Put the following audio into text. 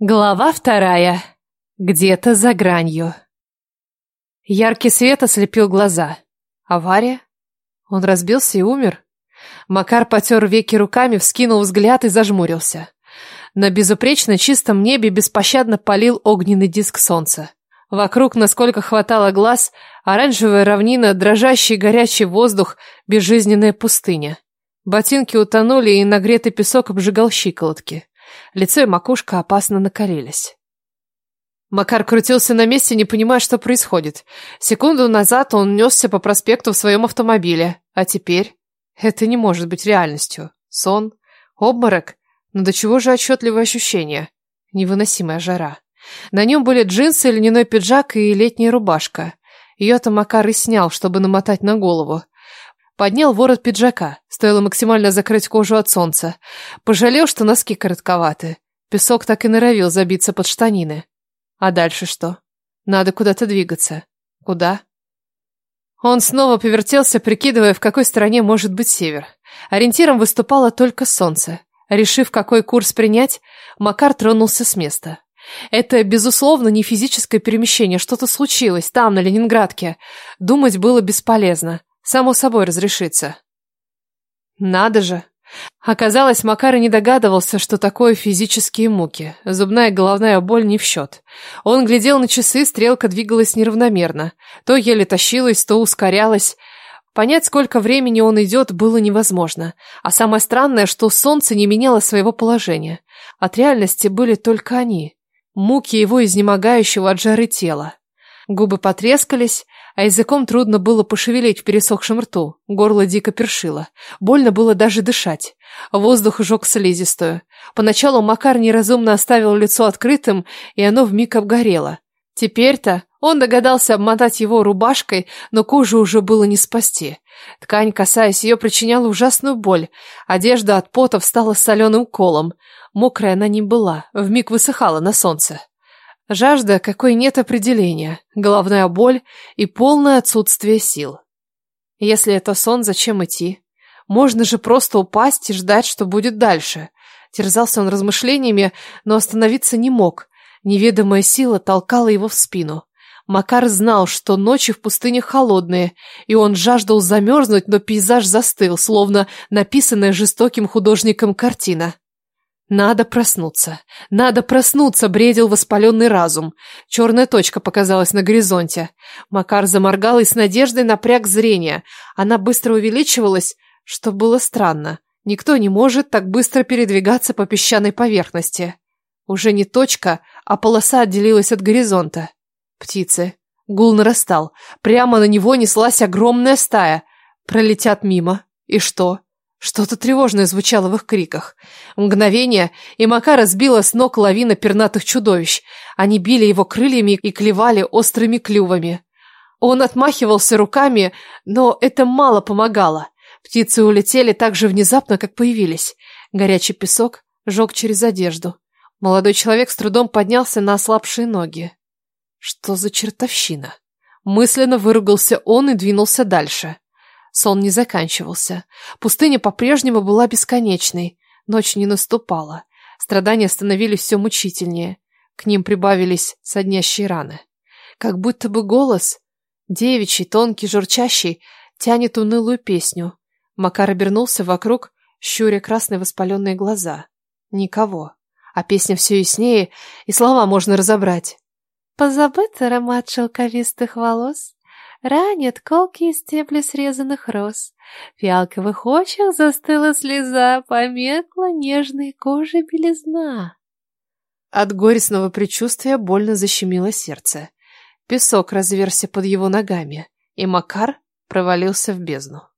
Глава 2. Где-то за гранью. Яркий свет ослепил глаза. Авария? Он разбился и умер? Макар потер веки руками, вскинул взгляд и зажмурился. На безупречно чистом небе беспощадно палил огненный диск солнца. Вокруг, насколько хватало глаз, оранжевая равнина, дрожащий горячий воздух, безжизненная пустыня. Ботинки утонули, и нагретый песок обжигал щиколотки. Лицо и макушка опасно накалились. Макар крутился на месте, не понимая, что происходит. Секунду назад он несся по проспекту в своем автомобиле, а теперь... Это не может быть реальностью. Сон? Обморок? Но до чего же отчетливые ощущения? Невыносимая жара. На нем были джинсы, льняной пиджак и летняя рубашка. Ее-то Макар и снял, чтобы намотать на голову. Поднял ворот пиджака, стоило максимально закрыть кожу от солнца. Пожалел, что носки коротковаты. Песок так и норовил забиться под штанины. А дальше что? Надо куда-то двигаться. Куда? Он снова повертелся, прикидывая, в какой стороне может быть север. Ориентиром выступало только солнце. Решив, какой курс принять, Макар тронулся с места. Это, безусловно, не физическое перемещение, что-то случилось там, на Ленинградке. Думать было бесполезно. Само собой разрешится. Надо же. Оказалось, Макар и не догадывался, что такое физические муки. Зубная и головная боль не в счет. Он глядел на часы, стрелка двигалась неравномерно. То еле тащилась, то ускорялась. Понять, сколько времени он идет, было невозможно. А самое странное, что солнце не меняло своего положения. От реальности были только они. Муки его изнемогающего от жары тела. Губы потрескались, а языком трудно было пошевелить в пересохшем рту. Горло дико першило. Больно было даже дышать. Воздух жег слизистую. Поначалу Макар неразумно оставил лицо открытым, и оно вмиг обгорело. Теперь-то он догадался обмотать его рубашкой, но кожу уже было не спасти. Ткань, касаясь ее, причиняла ужасную боль. Одежда от пота встала соленым колом. Мокрая она не была, вмиг высыхала на солнце. Жажда, какой нет определения, головная боль и полное отсутствие сил. Если это сон, зачем идти? Можно же просто упасть и ждать, что будет дальше. Терзался он размышлениями, но остановиться не мог. Неведомая сила толкала его в спину. Макар знал, что ночи в пустыне холодные, и он жаждал замерзнуть, но пейзаж застыл, словно написанная жестоким художником картина. Надо проснуться, бредил воспаленный разум. Черная точка показалась на горизонте. Макар заморгал и с надеждой напряг зрение. Она быстро увеличивалась, что было странно. Никто не может так быстро передвигаться по песчаной поверхности. Уже не точка, а полоса отделилась от горизонта. Птицы. Гул нарастал. Прямо на него неслась огромная стая. Пролетят мимо. И что? Что-то тревожное звучало в их криках. Мгновение, и Макара сбила с ног лавина пернатых чудовищ. Они били его крыльями и клевали острыми клювами. Он отмахивался руками, но это мало помогало. Птицы улетели так же внезапно, как появились. Горячий песок жег через одежду. Молодой человек с трудом поднялся на ослабшие ноги. Что за чертовщина? Мысленно выругался он и двинулся дальше. Сон не заканчивался. Пустыня по-прежнему была бесконечной. Ночь не наступала. Страдания становились все мучительнее. К ним прибавились соднящие раны. Как будто бы голос, девичий, тонкий, журчащий, тянет унылую песню. Макар обернулся вокруг, щуря красные воспаленные глаза. Никого. А песня все яснее, и слова можно разобрать. Позабыт аромат шелковистых волос. Ранят колкие стебли срезанных роз. В фиалковых очах застыла слеза, померкла нежной кожи белизна. От горестного предчувствия больно защемило сердце. Песок разверся под его ногами, и Макар провалился в бездну.